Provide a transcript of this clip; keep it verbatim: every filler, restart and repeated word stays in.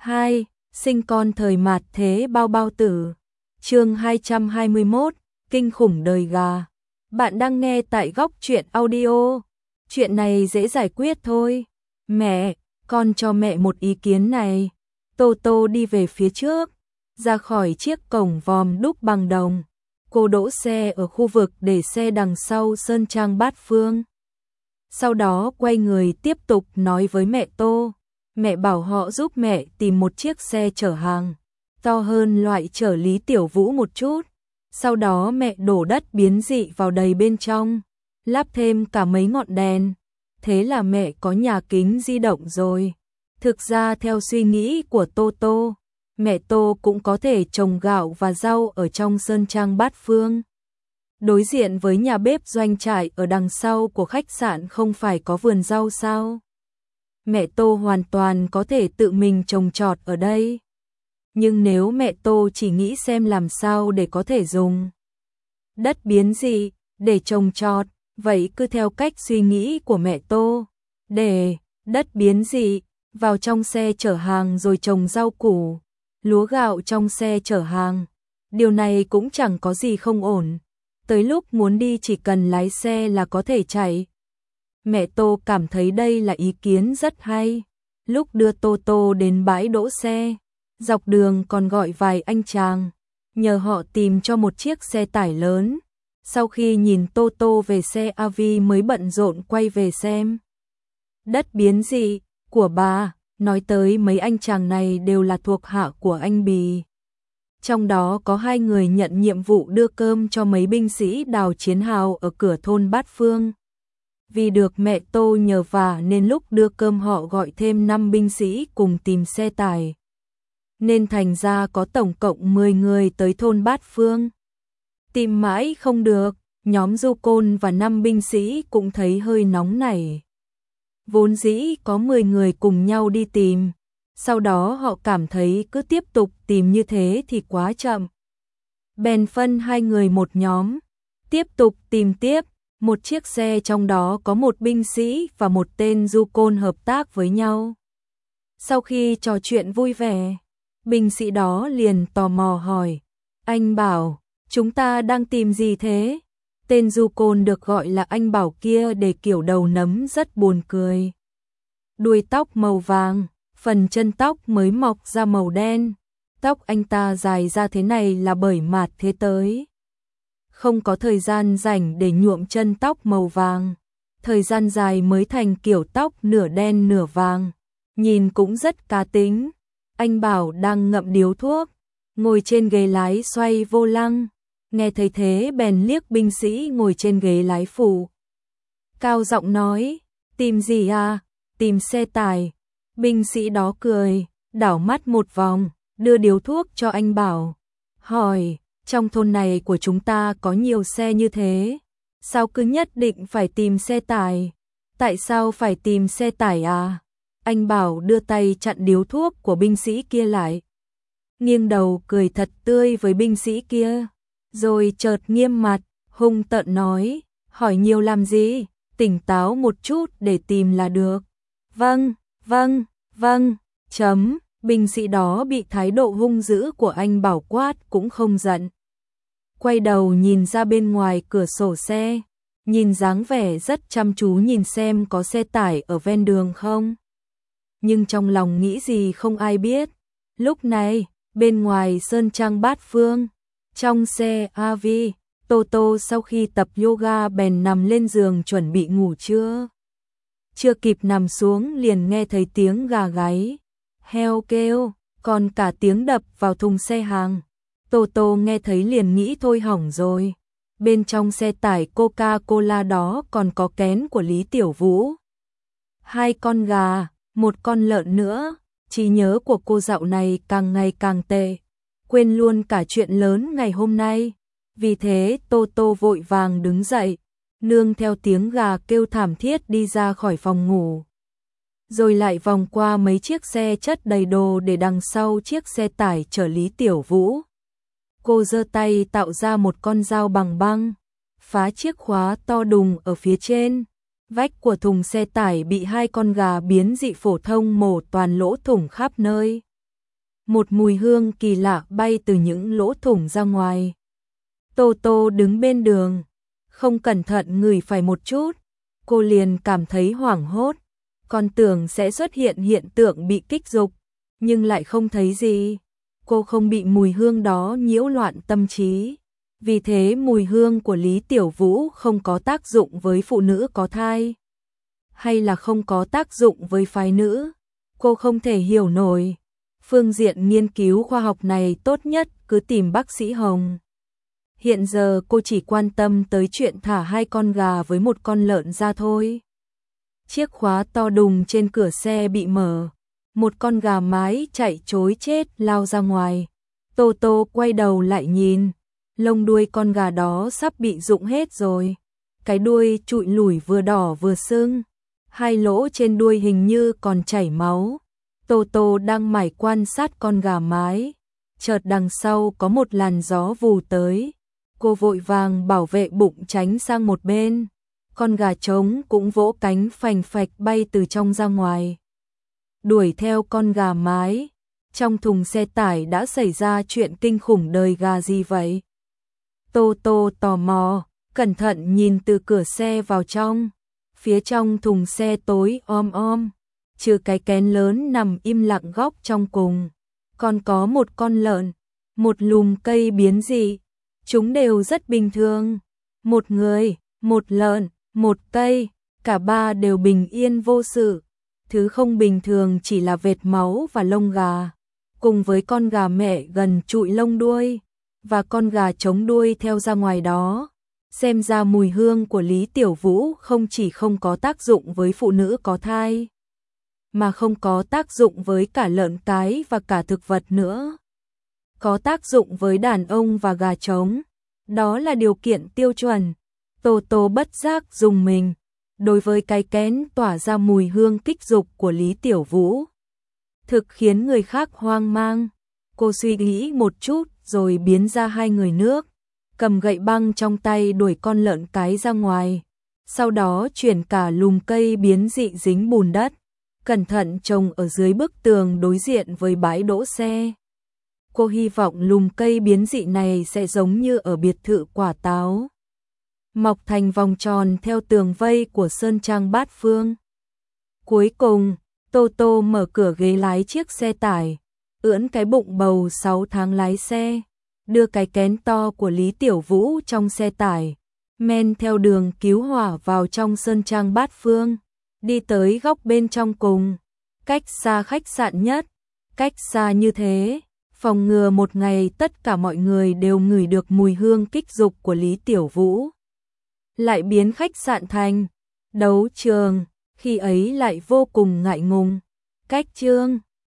hai. Sinh con thời mạt thế bao bao tử. Chương hai trăm hai mươi mốt, kinh khủng đời gà. Bạn đang nghe tại Góc Truyện Audio. Chuyện này dễ giải quyết thôi. Mẹ, con cho mẹ một ý kiến này. Tô Tô đi về phía trước, ra khỏi chiếc cổng vòm đúc bằng đồng. Cô đỗ xe ở khu vực để xe đằng sau Sơn Trang Bát Phương. Sau đó quay người tiếp tục nói với mẹ Tô. Mẹ bảo họ giúp mẹ tìm một chiếc xe chở hàng, to hơn loại chở Lý Tiểu Vũ một chút. Sau đó mẹ đổ đất biến dị vào đầy bên trong, lắp thêm cả mấy ngọn đèn. Thế là mẹ có nhà kính di động rồi. Thực ra theo suy nghĩ của Tô Tô, mẹ Tô cũng có thể trồng gạo và rau ở trong Sơn Trang Bát Phương. Đối diện với nhà bếp doanh trại ở đằng sau của khách sạn không phải có vườn rau sao? Mẹ Tô hoàn toàn có thể tự mình trồng trọt ở đây. Nhưng nếu mẹ Tô chỉ nghĩ xem làm sao để có thể dùng đất biến dị để trồng trọt, vậy cứ theo cách suy nghĩ của mẹ Tô, để đất biến dị vào trong xe chở hàng rồi trồng rau củ, lúa gạo trong xe chở hàng. Điều này cũng chẳng có gì không ổn. Tới lúc muốn đi chỉ cần lái xe là có thể chạy. Mẹ Tô cảm thấy đây là ý kiến rất hay. Lúc đưa Tô Tô đến bãi đỗ xe, dọc đường còn gọi vài anh chàng, nhờ họ tìm cho một chiếc xe tải lớn. Sau khi nhìn Tô Tô về xe a vê mới bận rộn quay về xem đất biến dị của bà. Nói tới mấy anh chàng này đều là thuộc hạ của anh Bì. Trong đó có hai người nhận nhiệm vụ đưa cơm cho mấy binh sĩ đào chiến hào ở cửa thôn Bát Phương. Vì được mẹ Tô nhờ vả nên lúc đưa cơm họ gọi thêm năm binh sĩ cùng tìm xe tải. Nên thành ra có tổng cộng mười người tới thôn Bát Phương. Tìm mãi không được, nhóm Du Côn và năm binh sĩ cũng thấy hơi nóng nảy. Vốn dĩ có mười người cùng nhau đi tìm, sau đó họ cảm thấy cứ tiếp tục tìm như thế thì quá chậm. Bèn phân hai người một nhóm, tiếp tục tìm tiếp. Một chiếc xe trong đó có một binh sĩ và một tên Du Côn hợp tác với nhau. Sau khi trò chuyện vui vẻ, binh sĩ đó liền tò mò hỏi, anh Bảo, chúng ta đang tìm gì thế? Tên Du Côn được gọi là anh Bảo kia để kiểu đầu nấm rất buồn cười. Đuôi tóc màu vàng, phần chân tóc mới mọc ra màu đen. Tóc anh ta dài ra thế này là bởi mạt thế tới. Không có thời gian rảnh để nhuộm chân tóc màu vàng. Thời gian dài mới thành kiểu tóc nửa đen nửa vàng. Nhìn cũng rất cá tính. Anh Bảo đang ngậm điếu thuốc, ngồi trên ghế lái xoay vô lăng. Nghe thấy thế bèn liếc binh sĩ ngồi trên ghế lái phụ. Cao giọng nói, tìm gì à? Tìm xe tải. Binh sĩ đó cười, đảo mắt một vòng, đưa điếu thuốc cho anh Bảo. Hỏi, trong thôn này của chúng ta có nhiều xe như thế, sao cứ nhất định phải tìm xe tải? Tại sao phải tìm xe tải à? Anh Bảo đưa tay chặn điếu thuốc của binh sĩ kia lại. Nghiêng đầu cười thật tươi với binh sĩ kia. Rồi chợt nghiêm mặt, hung tợn nói, hỏi nhiều làm gì, tỉnh táo một chút để tìm là được. Vâng, vâng, vâng, chấm, binh sĩ đó bị thái độ hung dữ của anh Bảo quát cũng không giận. Quay đầu nhìn ra bên ngoài cửa sổ xe, nhìn dáng vẻ rất chăm chú nhìn xem có xe tải ở ven đường không. Nhưng trong lòng nghĩ gì không ai biết. Lúc này, bên ngoài Sơn Trang Bát Phương, trong xe a vê, Tô Tô sau khi tập yoga bèn nằm lên giường chuẩn bị ngủ trưa. Chưa kịp nằm xuống liền nghe thấy tiếng gà gáy, heo kêu, còn cả tiếng đập vào thùng xe hàng. Tô Tô nghe thấy liền nghĩ thôi hỏng rồi. Bên trong xe tải Coca-Cola đó còn có kén của Lý Tiểu Vũ. Hai con gà, một con lợn nữa. Trí nhớ của cô dạo này càng ngày càng tệ, quên luôn cả chuyện lớn ngày hôm nay. Vì thế Tô Tô vội vàng đứng dậy, nương theo tiếng gà kêu thảm thiết đi ra khỏi phòng ngủ. Rồi lại vòng qua mấy chiếc xe chất đầy đồ để đằng sau chiếc xe tải chở Lý Tiểu Vũ. Cô giơ tay tạo ra một con dao bằng băng, phá chiếc khóa to đùng ở phía trên. Vách của thùng xe tải bị hai con gà biến dị phổ thông mổ toàn lỗ thủng khắp nơi. một mùi hương kỳ lạ bay từ những lỗ thủng ra ngoài. Tô Tô đứng bên đường, không cẩn thận ngửi phải một chút, cô liền cảm thấy hoảng hốt, còn tưởng sẽ xuất hiện hiện tượng bị kích dục, nhưng lại không thấy gì. Cô không bị mùi hương đó nhiễu loạn tâm trí. Vì thế mùi hương của Lý Tiểu Vũ không có tác dụng với phụ nữ có thai, hay là không có tác dụng với phái nữ, cô không thể hiểu nổi. Phương diện nghiên cứu khoa học này tốt nhất cứ tìm bác sĩ Hồng. Hiện giờ cô chỉ quan tâm tới chuyện thả hai con gà với một con lợn ra thôi. Chiếc khóa to đùng trên cửa xe bị mở, một con gà mái chạy trối chết lao ra ngoài. Tô Tô quay đầu lại nhìn, lông đuôi con gà đó sắp bị rụng hết rồi. Cái đuôi trụi lủi vừa đỏ vừa sưng, hai lỗ trên đuôi hình như còn chảy máu. Tô Tô đang mải quan sát con gà mái, chợt đằng sau có một làn gió vù tới. Cô vội vàng bảo vệ bụng tránh sang một bên. Con gà trống cũng vỗ cánh phành phạch bay từ trong ra ngoài, đuổi theo con gà mái. Trong thùng xe tải đã xảy ra chuyện kinh khủng đời gà gì vậy? Tô Tô tò mò, cẩn thận nhìn từ cửa xe vào trong. Phía trong thùng xe tối om om, trừ cái kén lớn nằm im lặng góc trong cùng, còn có một con lợn, một lùm cây biến dị. Chúng đều rất bình thường. Một người, một lợn, một cây, cả ba đều bình yên vô sự. Thứ không bình thường chỉ là vệt máu và lông gà, cùng với con gà mẹ gần trụi lông đuôi, và con gà trống đuôi theo ra ngoài đó. Xem ra mùi hương của Lý Tiểu Vũ không chỉ không có tác dụng với phụ nữ có thai, mà không có tác dụng với cả lợn cái và cả thực vật nữa. Có tác dụng với đàn ông và gà trống. Đó là điều kiện tiêu chuẩn. Tô Tô bất giác rùng mình đối với cái kén tỏa ra mùi hương kích dục của Lý Tiểu Vũ, thực khiến người khác hoang mang. Cô suy nghĩ một chút rồi biến ra hai người nước, cầm gậy băng trong tay đuổi con lợn cái ra ngoài, sau đó chuyển cả lùm cây biến dị dính bùn đất, cẩn thận trồng ở dưới bức tường đối diện với bãi đỗ xe. Cô hy vọng lùm cây biến dị này sẽ giống như ở biệt thự quả táo, mọc thành vòng tròn theo tường vây của Sơn Trang Bát Phương. Cuối cùng, Tô Tô mở cửa ghế lái chiếc xe tải, ưỡn cái bụng bầu sáu tháng lái xe, đưa cái kén to của Lý Tiểu Vũ trong xe tải, men theo đường cứu hỏa vào trong Sơn Trang Bát Phương, đi tới góc bên trong cùng, cách xa khách sạn nhất. Cách xa như thế, phòng ngừa một ngày tất cả mọi người đều ngửi được mùi hương kích dục của Lý Tiểu Vũ, lại biến khách sạn thành đấu trường, khi ấy lại vô cùng ngại ngùng. Cách chương